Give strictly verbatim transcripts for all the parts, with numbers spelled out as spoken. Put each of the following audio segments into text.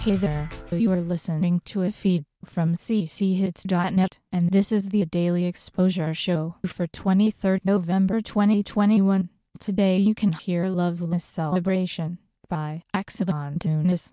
Hey there, you are listening to a feed from c c hits dot net, and this is the Daily Exposure Show for twenty-third November twenty twenty-one. Today you can hear Loveless Celebration by Axelon Tunis.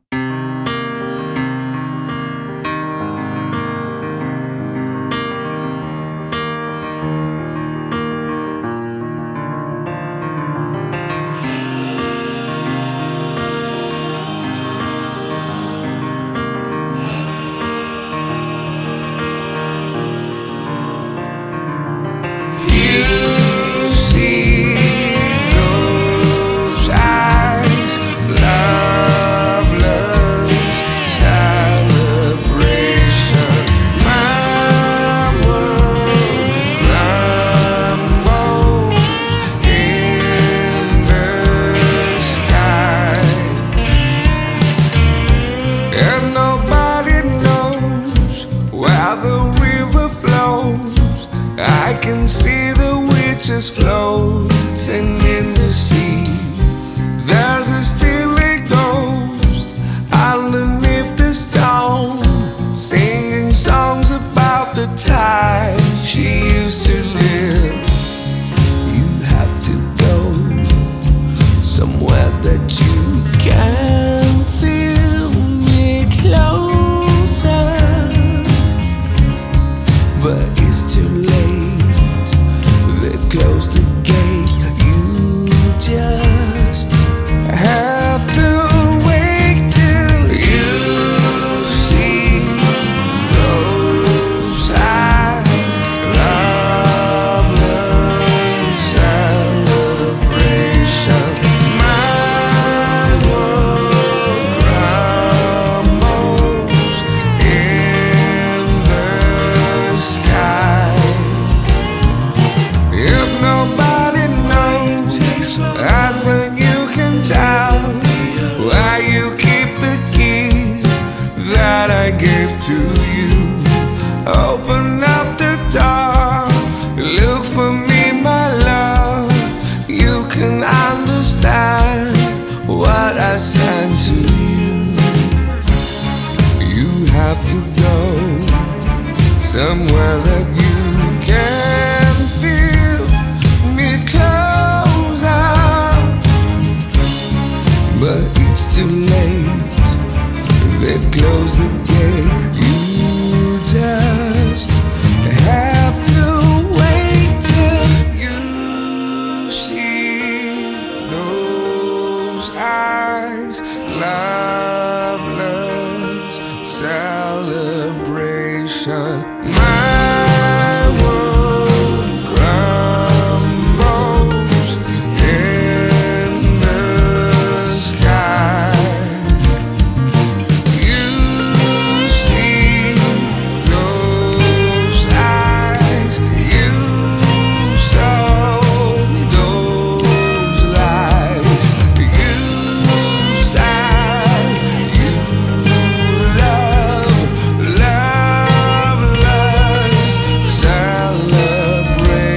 I can see the witches floating in the sea. There's a steely ghost underneath the stone, singing songs about the time she used to live. You have to go somewhere that you can feel me closer, but it's too late. Close the gate, you just have to wait till you see those eyes. Loveless celebration. My world crumbles in the sky. If nobody knows, I think you can tell why you keep the key that I gave to you. Open up the door, look for me, my love. You can understand what I sent to you. You have to go somewhere that you can feel closer, but it's too late. They've closed the gate. You just have to wait till you see those eyes. Loveless celebration. My world crumbles in the sky. You see those eyes, you saw those lies, you sighed, you love, loveless celebration.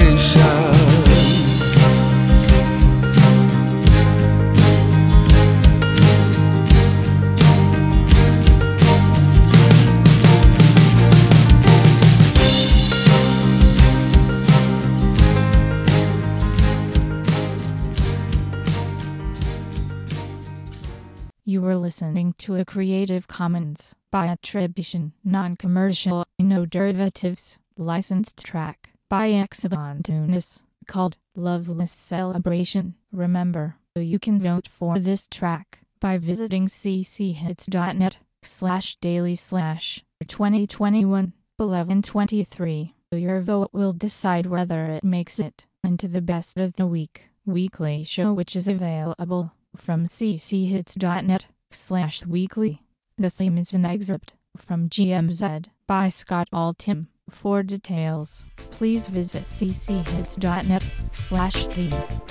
You were listening to a Creative Commons by attribution, non-commercial, no derivatives, licensed track by Axelon Tunis called Loveless Celebration. Remember, you can vote for this track by visiting c c hits dot net slash daily slash twenty twenty-one eleven twenty-three. Your vote will decide whether it makes it into the best of the week weekly show, which is available from c c hits dot net slash weekly. The theme is an excerpt from G M Z by Scott Altham. For details, please visit c c hits dot net slash theme.